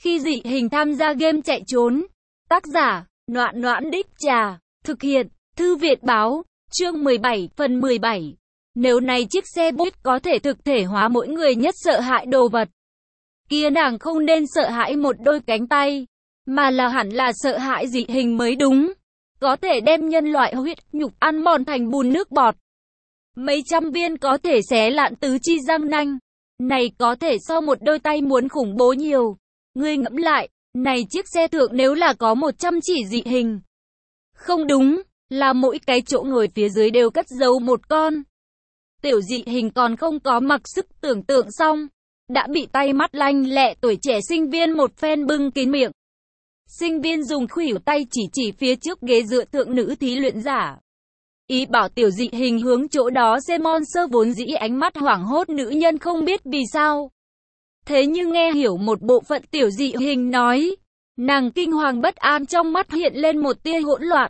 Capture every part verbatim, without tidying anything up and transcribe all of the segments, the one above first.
Khi dị hình tham gia game chạy trốn. Tác giả, Noãn Noãn Đích Trà. Thực hiện, Thư viện Báo. Chương mười bảy, phần mười bảy. Nếu này chiếc xe buýt có thể thực thể hóa mỗi người nhất sợ hãi đồ vật, kia nàng không nên sợ hãi một đôi cánh tay, mà là hẳn là sợ hãi dị hình mới đúng. Có thể đem nhân loại huyết nhục ăn mòn thành bùn nước bọt. Mấy trăm viên có thể xé lạn tứ chi răng nanh. Này có thể so một đôi tay muốn khủng bố nhiều. Ngươi ngẫm lại, này chiếc xe thượng nếu là có một trăm chỉ dị hình. Không đúng, là mỗi cái chỗ ngồi phía dưới đều cất giấu một con. Tiểu dị hình còn không có mặc sức tưởng tượng xong, đã bị tay mắt lanh lẹ tuổi trẻ sinh viên một phen bưng kín miệng. Sinh viên dùng khuỷu tay chỉ chỉ phía trước ghế dựa thượng nữ thí luyện giả. Ý bảo tiểu dị hình hướng chỗ đó xem monster vốn dĩ ánh mắt hoảng hốt nữ nhân không biết vì sao. Thế nhưng nghe hiểu một bộ phận tiểu dị hình nói, nàng kinh hoàng bất an trong mắt hiện lên một tia hỗn loạn.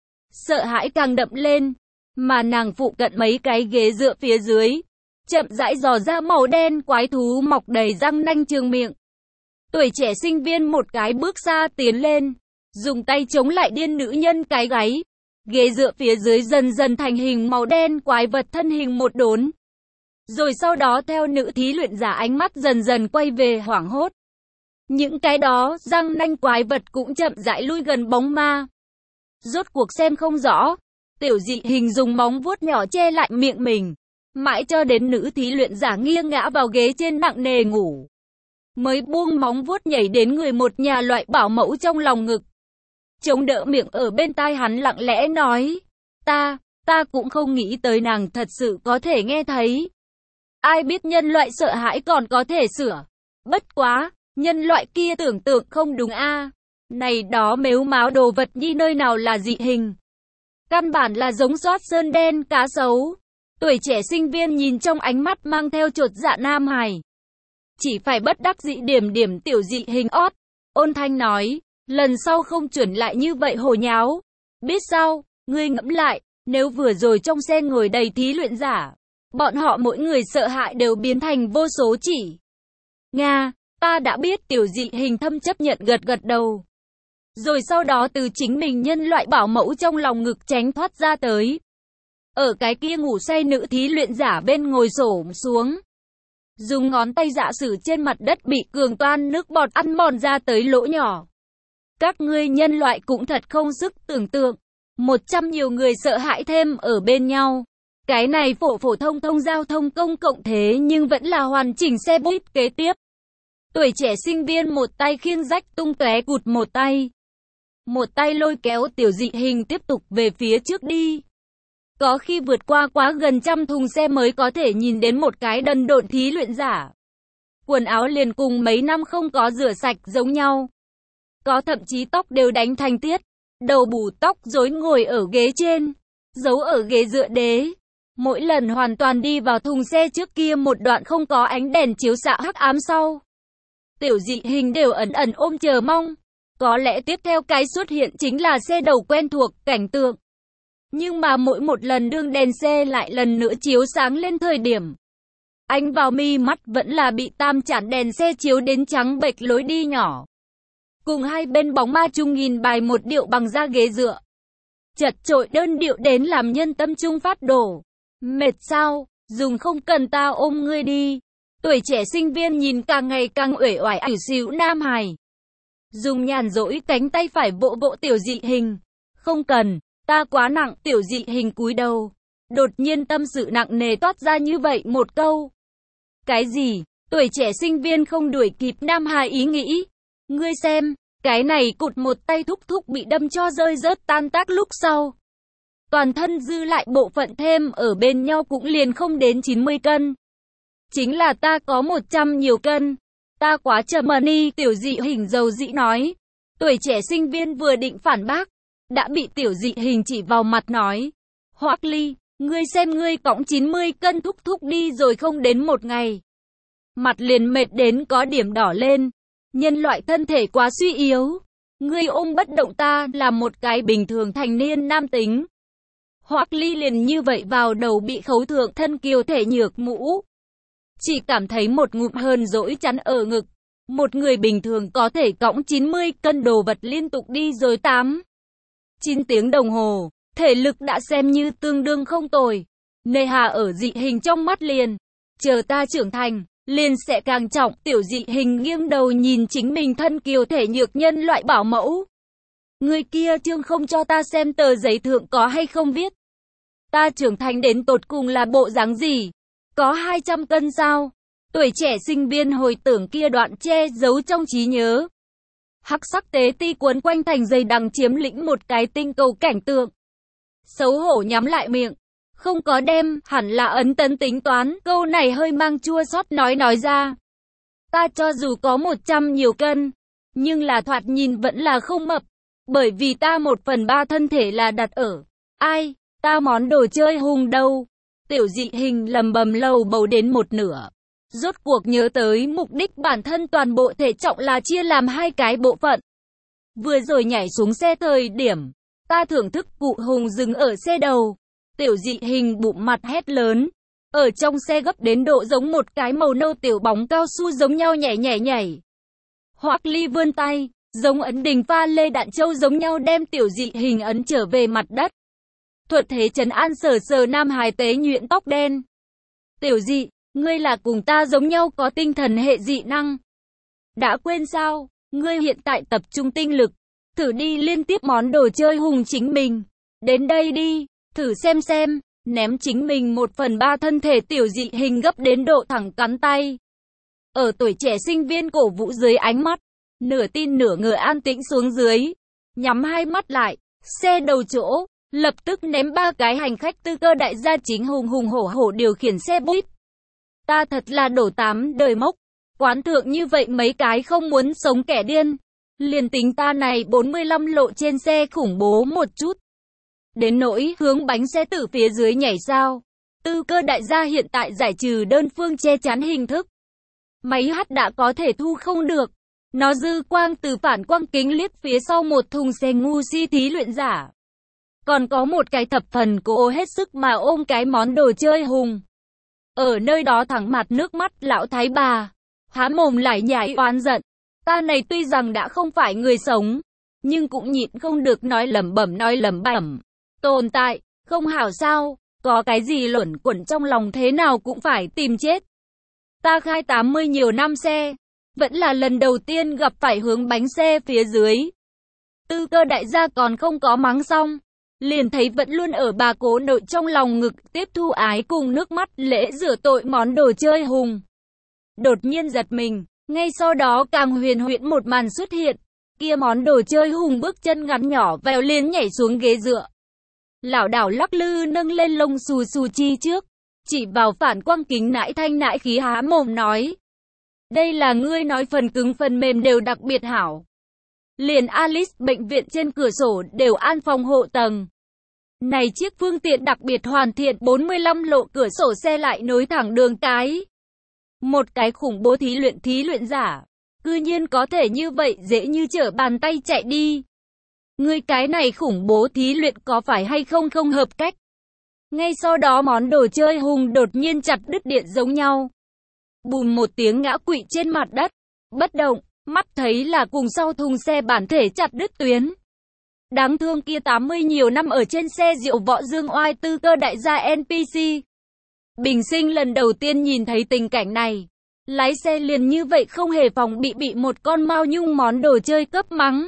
Sợ hãi càng đậm lên, mà nàng phụ cận mấy cái ghế dựa phía dưới, chậm rãi dò ra màu đen quái thú mọc đầy răng nanh trường miệng. Tuổi trẻ sinh viên một cái bước xa tiến lên, dùng tay chống lại điên nữ nhân cái gáy. Ghế dựa phía dưới dần dần thành hình màu đen quái vật thân hình một đốn. Rồi sau đó theo nữ thí luyện giả ánh mắt dần dần quay về hoảng hốt. Những cái đó răng nanh quái vật cũng chậm rãi lui gần bóng ma. Rốt cuộc xem không rõ, tiểu dị hình dùng móng vuốt nhỏ che lại miệng mình. Mãi cho đến nữ thí luyện giả nghiêng ngã vào ghế trên nặng nề ngủ, mới buông móng vuốt nhảy đến người một nhà loại bảo mẫu trong lòng ngực. Chống đỡ miệng ở bên tai hắn lặng lẽ nói, ta, ta cũng không nghĩ tới nàng thật sự có thể nghe thấy. Ai biết nhân loại sợ hãi còn có thể sửa. Bất quá, nhân loại kia tưởng tượng không đúng a. Này đó mếu máo đồ vật nhi nơi nào là dị hình. Căn bản là giống rót sơn đen cá sấu. Tuổi trẻ sinh viên nhìn trong ánh mắt mang theo chột dạ nam hài. Chỉ phải bất đắc dĩ điểm điểm tiểu dị hình ót. Ôn thanh nói, lần sau không chuẩn lại như vậy hồ nháo. Biết sao, ngươi ngẫm lại, nếu vừa rồi trong xe ngồi đầy thí luyện giả, bọn họ mỗi người sợ hãi đều biến thành vô số chỉ. Nga, ta đã biết tiểu dị hình thâm chấp nhận gật gật đầu. Rồi sau đó từ chính mình nhân loại bảo mẫu trong lòng ngực tránh thoát ra tới. Ở cái kia ngủ say nữ thí luyện giả bên ngồi xổm xuống. Dùng ngón tay dạ sử trên mặt đất bị cường toan nước bọt ăn mòn ra tới lỗ nhỏ. Các ngươi nhân loại cũng thật không sức tưởng tượng. Một trăm nhiều người sợ hãi thêm ở bên nhau. Cái này phổ phổ thông thông giao thông công cộng thế nhưng vẫn là hoàn chỉnh xe buýt kế tiếp. Tuổi trẻ sinh viên một tay khiêng rách tung tóe cụt một tay. Một tay lôi kéo tiểu dị hình tiếp tục về phía trước đi. Có khi vượt qua quá gần trăm thùng xe mới có thể nhìn đến một cái đần độn thí luyện giả. Quần áo liền cùng mấy năm không có rửa sạch giống nhau. Có thậm chí tóc đều đánh thành tiết. Đầu bù tóc rối ngồi ở ghế trên, giấu ở ghế dựa đế. Mỗi lần hoàn toàn đi vào thùng xe trước kia một đoạn không có ánh đèn chiếu xạ hắc ám sau. Tiểu dị hình đều ẩn ẩn ôm chờ mong. Có lẽ tiếp theo cái xuất hiện chính là xe đầu quen thuộc, cảnh tượng. Nhưng mà mỗi một lần đương đèn xe lại lần nữa chiếu sáng lên thời điểm, ánh vào mi mắt vẫn là bị tam chản đèn xe chiếu đến trắng bệch lối đi nhỏ. Cùng hai bên bóng ma chung nghìn bài một điệu bằng da ghế dựa. Chật chội đơn điệu đến làm nhân tâm trung phát đổ. Mệt sao, dùng không cần ta ôm ngươi đi. Tuổi trẻ sinh viên nhìn càng ngày càng uể oải ỉu xìu nam hài. Dùng nhàn rỗi cánh tay phải vỗ vỗ tiểu dị hình. Không cần, ta quá nặng. Tiểu dị hình cúi đầu. Đột nhiên tâm sự nặng nề toát ra như vậy một câu. Cái gì? Tuổi trẻ sinh viên không đuổi kịp nam hài ý nghĩ. Ngươi xem, cái này cụt một tay thúc thúc bị đâm cho rơi rớt tan tác lúc sau. Toàn thân dư lại bộ phận thêm ở bên nhau cũng liền không đến chín mươi cân. Chính là ta có một trăm nhiều cân. Ta quá chậm đi, tiểu dị hình dầu dĩ nói. Tuổi trẻ sinh viên vừa định phản bác, đã bị tiểu dị hình chỉ vào mặt nói. Hoắc Ly, ngươi xem ngươi cõng chín mươi cân thúc thúc đi rồi không đến một ngày. Mặt liền mệt đến có điểm đỏ lên. Nhân loại thân thể quá suy yếu. Ngươi ôm bất động ta là một cái bình thường thành niên nam tính. Hoắc Ly liền như vậy vào đầu bị khấu thượng thân kiều thể nhược mũ. Chỉ cảm thấy một ngụm hờn dỗi chắn ở ngực. Một người bình thường có thể cõng chín mươi cân đồ vật liên tục đi rồi tám chín tiếng đồng hồ, thể lực đã xem như tương đương không tồi. Nề hà ở dị hình trong mắt liền, chờ ta trưởng thành, liền sẽ càng trọng. Tiểu dị hình nghiêng đầu nhìn chính mình thân kiều thể nhược nhân loại bảo mẫu. Người kia chương không cho ta xem tờ giấy thượng có hay không viết. Ta trưởng thành đến tột cùng là bộ dáng gì? Có hai trăm cân sao? Tuổi trẻ sinh viên hồi tưởng kia đoạn che giấu trong trí nhớ. Hắc sắc tế ti cuốn quanh thành dây đằng chiếm lĩnh một cái tinh cầu cảnh tượng. Xấu hổ nhắm lại miệng. Không có đem, hẳn là ấn tấn tính toán, câu này hơi mang chua xót nói nói ra. Ta cho dù có một trăm nhiều cân, nhưng là thoạt nhìn vẫn là không mập, bởi vì ta một phần ba thân thể là đặt ở, ai, ta món đồ chơi hùng đâu. Tiểu dị hình lầm bầm lầu bầu đến một nửa. Rốt cuộc nhớ tới mục đích bản thân toàn bộ thể trọng là chia làm hai cái bộ phận. Vừa rồi nhảy xuống xe thời điểm, ta thưởng thức cụ hùng dừng ở xe đầu. Tiểu dị hình bụng mặt hét lớn. Ở trong xe gấp đến độ giống một cái màu nâu tiểu bóng cao su giống nhau nhảy nhảy nhảy. Hoắc Ly vươn tay, giống ấn đình pha lê đạn châu giống nhau đem tiểu dị hình ấn trở về mặt đất. Thuật thế trấn an sờ sờ nam hài tế nhuyễn tóc đen. Tiểu dị, ngươi là cùng ta giống nhau có tinh thần hệ dị năng. Đã quên sao, ngươi hiện tại tập trung tinh lực, thử đi liên tiếp món đồ chơi hùng chính mình. Đến đây đi, thử xem xem, ném chính mình một phần ba thân thể. Tiểu dị hình gấp đến độ thẳng cắn tay. Ở tuổi trẻ sinh viên cổ vũ dưới ánh mắt, nửa tin nửa ngờ an tĩnh xuống dưới, nhắm hai mắt lại, xe đầu chỗ, lập tức ném ba cái hành khách tư cơ đại gia chính hùng hùng hổ hổ điều khiển xe buýt. Ta thật là đổ tám đời mốc, quán thượng như vậy mấy cái không muốn sống kẻ điên. Liền tính ta này bốn mươi lăm lộ trên xe khủng bố một chút. Đến nỗi hướng bánh xe từ phía dưới nhảy sao. Tư cơ đại gia hiện tại giải trừ đơn phương che chắn hình thức. Máy hát đã có thể thu không được. Nó dư quang từ phản quang kính liếc phía sau một thùng xe ngu si thí luyện giả. Còn có một cái thập phần cố hết sức mà ôm cái món đồ chơi hùng. Ở nơi đó thẳng mặt nước mắt lão thái bà. Há mồm lải nhải oán giận. Ta này tuy rằng đã không phải người sống, nhưng cũng nhịn không được nói lẩm bẩm nói lẩm bẩm. Tồn tại, không hảo sao, có cái gì luẩn quẩn trong lòng thế nào cũng phải tìm chết. Ta khai tám mươi nhiều năm xe, vẫn là lần đầu tiên gặp phải hướng bánh xe phía dưới. Tư cơ đại gia còn không có mắng xong, liền thấy vẫn luôn ở bà cố nội trong lòng ngực tiếp thu ái cùng nước mắt lễ rửa tội món đồ chơi hùng. Đột nhiên giật mình, ngay sau đó càng huyền huyễn một màn xuất hiện, kia món đồ chơi hùng bước chân ngắn nhỏ vèo liền nhảy xuống ghế dựa. Lảo đảo lắc lư nâng lên lông xù xù chi trước, chỉ vào phản quang kính nãi thanh nãi khí há mồm nói. Đây là ngươi nói phần cứng phần mềm đều đặc biệt hảo. Liền Alice bệnh viện trên cửa sổ đều an phòng hộ tầng. Này chiếc phương tiện đặc biệt hoàn thiện bốn mươi lăm lộ cửa sổ xe lại nối thẳng đường cái. Một cái khủng bố thí luyện thí luyện giả, cư nhiên có thể như vậy dễ như trở bàn tay chạy đi. Ngươi cái này khủng bố thí luyện có phải hay không không hợp cách. Ngay sau đó món đồ chơi hùng đột nhiên chặt đứt điện giống nhau. Bùm một tiếng ngã quỵ trên mặt đất, bất động, mắt thấy là cùng sau thùng xe bản thể chặt đứt tuyến. Đáng thương kia tám mươi nhiều năm ở trên xe rượu võ dương oai tư cơ đại gia en pê xê. Bình sinh lần đầu tiên nhìn thấy tình cảnh này. Lái xe liền như vậy không hề phòng bị bị một con mao nhung món đồ chơi cấp mắng.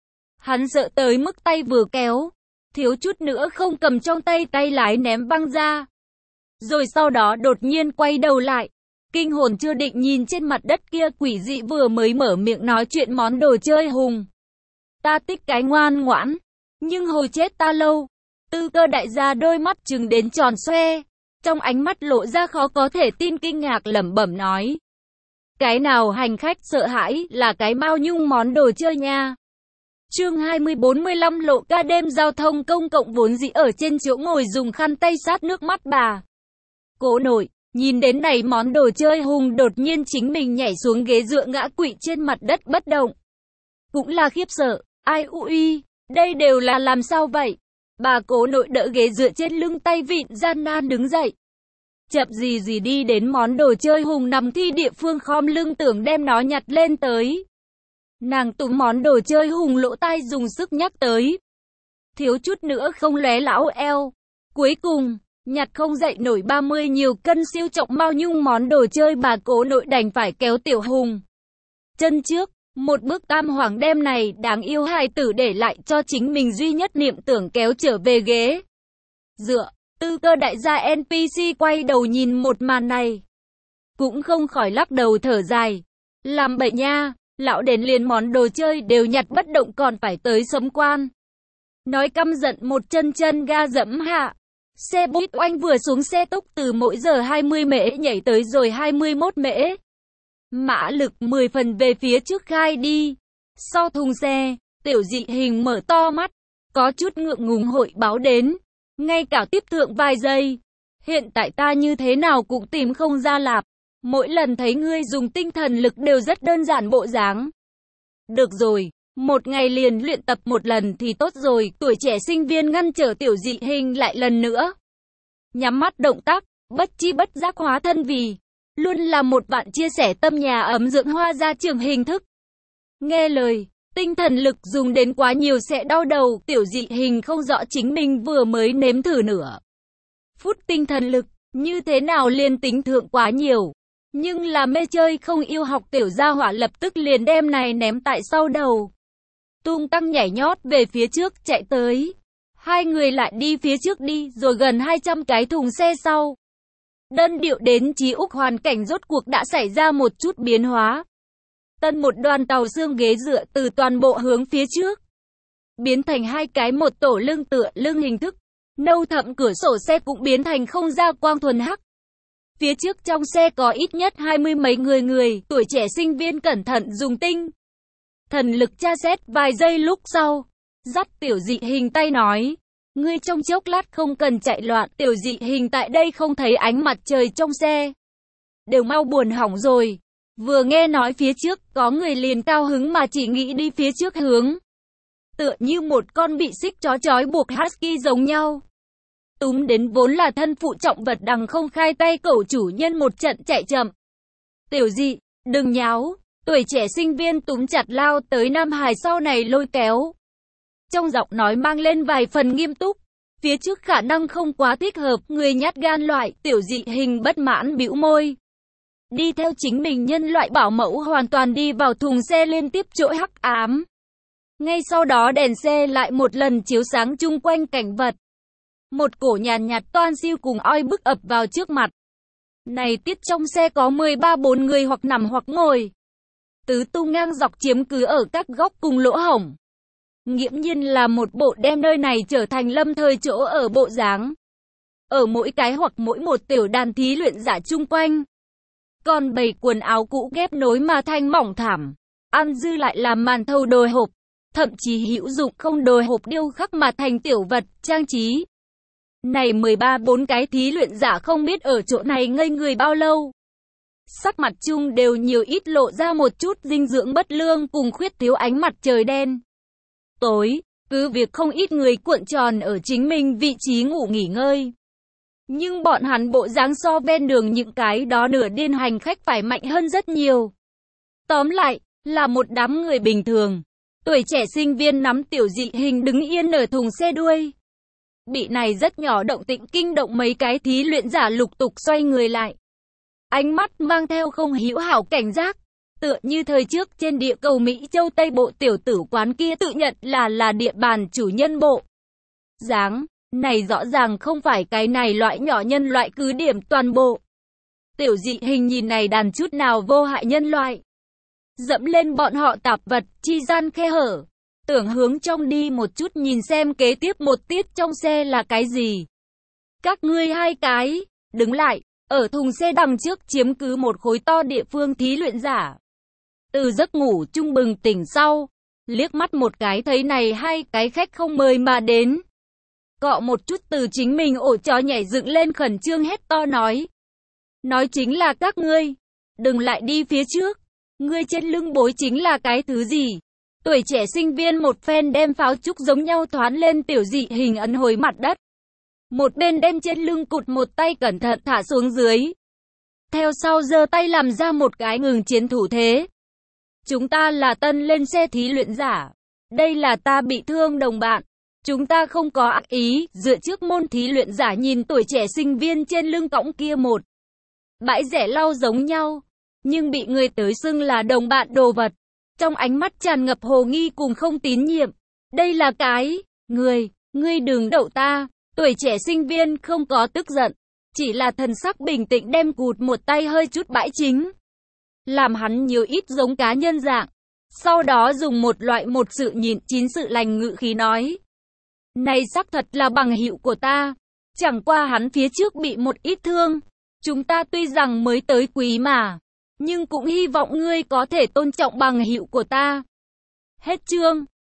Hắn sợ tới mức tay vừa kéo, thiếu chút nữa không cầm trong tay tay lái ném văng ra. Rồi sau đó đột nhiên quay đầu lại, kinh hồn chưa định nhìn trên mặt đất kia quỷ dị vừa mới mở miệng nói chuyện món đồ chơi hùng. Ta tích cái ngoan ngoãn, nhưng hồi chết ta lâu. Tư cơ đại gia đôi mắt trừng đến tròn xoe, trong ánh mắt lộ ra khó có thể tin kinh ngạc lẩm bẩm nói. Cái nào hành khách sợ hãi là cái mao nhung món đồ chơi nha. Chương hai mươi bốn mươi lăm lộ ca đêm giao thông công cộng vốn dĩ ở trên chỗ ngồi dùng khăn tay sát nước mắt bà. Cố nội, nhìn đến này món đồ chơi hùng đột nhiên chính mình nhảy xuống ghế dựa ngã quỵ trên mặt đất bất động. Cũng là khiếp sợ, ai ui, đây đều là làm sao vậy? Bà cố nội đỡ ghế dựa trên lưng tay vịn gian nan đứng dậy. chậm gì gì đi đến món đồ chơi Hùng nằm thi địa phương khom lưng tưởng đem nó nhặt lên tới. Nàng túm món đồ chơi Hùng lỗ tai dùng sức nhắc tới. Thiếu chút nữa không lóe lão eo. Cuối cùng, nhặt không dậy nổi ba mươi nhiều cân siêu trọng mao nhung món đồ chơi bà cố nội đành phải kéo tiểu Hùng chân trước. Một bước tam hoàng đem này đáng yêu hài tử để lại cho chính mình duy nhất niệm tưởng kéo trở về ghế dựa. Tư Cơ đại gia en pê xê quay đầu nhìn một màn này, cũng không khỏi lắc đầu thở dài. Làm bậy nha, lão đến liền món đồ chơi đều nhặt bất động còn phải tới sấm quan. Nói căm giận một chân chân ga dẫm hạ. Xe buýt oanh vừa xuống xe tốc từ mỗi giờ hai mươi mễ nhảy tới rồi hai mươi mốt mễ. Mã lực mười phần về phía trước khai đi. Sau thùng xe, Tiểu Dị Hình mở to mắt, có chút ngượng ngùng hội báo đến. Ngay cả tiếp thượng vài giây. Hiện tại ta như thế nào cũng tìm không ra lạp. Mỗi lần thấy ngươi dùng tinh thần lực đều rất đơn giản bộ dáng. Được rồi, một ngày liền luyện tập một lần thì tốt rồi. Tuổi trẻ sinh viên ngăn trở Tiểu Dị Hình lại lần nữa. Nhắm mắt động tác, bất chi bất giác hóa thân vì. Luôn là một bạn chia sẻ tâm nhà ấm dưỡng hoa ra trường hình thức. Nghe lời, tinh thần lực dùng đến quá nhiều sẽ đau đầu. Tiểu Dị Hình không rõ chính mình vừa mới nếm thử nửa phút tinh thần lực, như thế nào liền tính thượng quá nhiều. Nhưng là mê chơi không yêu học tiểu gia hỏa lập tức liền đem này ném tại sau đầu. Tung tăng nhảy nhót về phía trước chạy tới. Hai người lại đi phía trước đi rồi gần hai trăm cái thùng xe sau. Đơn điệu đến Chí Úc hoàn cảnh rốt cuộc đã xảy ra một chút biến hóa. Tân một đoàn tàu xương ghế dựa từ toàn bộ hướng phía trước, biến thành hai cái một tổ lưng tựa lưng hình thức. Nâu thẫm cửa sổ xe cũng biến thành không ra quang thuần hắc. Phía trước trong xe có ít nhất hai mươi mấy người người, tuổi trẻ sinh viên cẩn thận dùng tinh thần lực tra xét vài giây lúc sau. Dắt Tiểu Dị Hình tay nói, ngươi trong chốc lát không cần chạy loạn. Tiểu Dị Hình tại đây không thấy ánh mặt trời trong xe, đều mau buồn hỏng rồi. Vừa nghe nói phía trước có người liền cao hứng mà chỉ nghĩ đi phía trước hướng. Tựa như một con bị xích chó trói buộc husky giống nhau. Túm đến vốn là thân phụ trọng vật đằng không khai tay cẩu chủ nhân một trận chạy chậm. Tiểu Dị, đừng nháo. Tuổi trẻ sinh viên túm chặt lao tới Nam Hải sau này lôi kéo. Trong giọng nói mang lên vài phần nghiêm túc. Phía trước khả năng không quá thích hợp, người nhát gan loại. Tiểu Dị Hình bất mãn bĩu môi. Đi theo chính mình nhân loại bảo mẫu hoàn toàn đi vào thùng xe liên tiếp chỗ hắc ám. Ngay sau đó đèn xe lại một lần chiếu sáng chung quanh cảnh vật. Một cổ nhàn nhạt, nhạt toan siêu cùng oi bức ập vào trước mặt. Này tiết trong xe có mười ba bốn người hoặc nằm hoặc ngồi. Tứ tung ngang dọc chiếm cứ ở các góc cùng lỗ hổng. Nghiễm nhiên là một bộ đem nơi này trở thành lâm thời chỗ ở bộ dáng. Ở mỗi cái hoặc mỗi một tiểu đàn thí luyện giả chung quanh. Còn bầy quần áo cũ ghép nối mà thanh mỏng thảm. Ăn dư lại làm màn thầu đồi hộp. Thậm chí hữu dụng không đồi hộp điêu khắc mà thành tiểu vật, trang trí. Này mười ba bốn cái thí luyện giả không biết ở chỗ này ngây người bao lâu. Sắc mặt chung đều nhiều ít lộ ra một chút dinh dưỡng bất lương cùng khuyết thiếu ánh mặt trời đen. Tối, cứ việc không ít người cuộn tròn ở chính mình vị trí ngủ nghỉ ngơi. Nhưng bọn hắn bộ dáng so ven đường những cái đó nửa điên hành khách phải mạnh hơn rất nhiều. Tóm lại, là một đám người bình thường. Tuổi trẻ sinh viên nắm Tiểu Dị Hình đứng yên ở thùng xe đuôi. Bị này rất nhỏ động tĩnh kinh động mấy cái thí luyện giả lục tục xoay người lại. Ánh mắt mang theo không hữu hảo cảnh giác. Tựa như thời trước trên địa cầu Mỹ Châu Tây Bộ tiểu tử quán kia tự nhận là là địa bàn chủ nhân bộ. Dáng, này rõ ràng không phải cái này loại nhỏ nhân loại cứ điểm toàn bộ. Tiểu Dị Hình nhìn này đàn chút nào vô hại nhân loại. Dẫm lên bọn họ tạp vật, chi gian khe hở. Tưởng hướng trong đi một chút nhìn xem kế tiếp một tiết trong xe là cái gì. Các ngươi hai cái, đứng lại, ở thùng xe đằng trước chiếm cứ một khối to địa phương thí luyện giả. Từ giấc ngủ trung bừng tỉnh sau, liếc mắt một cái thấy này hai cái khách không mời mà đến. Cọ một chút từ chính mình ổ chó nhảy dựng lên khẩn trương hét to nói. Nói chính là các ngươi, đừng lại đi phía trước. Ngươi trên lưng bối chính là cái thứ gì? Tuổi trẻ sinh viên một phen đem pháo trúc giống nhau thoán lên Tiểu Dị Hình ấn hồi mặt đất. Một bên đem trên lưng cụt một tay cẩn thận thả xuống dưới. Theo sau giơ tay làm ra một cái ngừng chiến thủ thế. Chúng ta là tân lên xe thí luyện giả. Đây là ta bị thương đồng bạn. Chúng ta không có ác ý. Dựa trước môn thí luyện giả nhìn tuổi trẻ sinh viên trên lưng cõng kia một bãi rẻ lau giống nhau. Nhưng bị người tới xưng là đồng bạn đồ vật. Trong ánh mắt tràn ngập hồ nghi cùng không tín nhiệm. Đây là cái, người, ngươi đừng đậu ta. Tuổi trẻ sinh viên không có tức giận. Chỉ là thần sắc bình tĩnh đem cụt một tay hơi chút bãi chính. Làm hắn nhiều ít giống cá nhân dạng. Sau đó dùng một loại một sự nhịn chín sự lành ngự khí nói. Này xác thật là bằng hữu của ta. Chẳng qua hắn phía trước bị một ít thương. Chúng ta tuy rằng mới tới quý mà. Nhưng cũng hy vọng ngươi có thể tôn trọng bằng hữu của ta. Hết chương.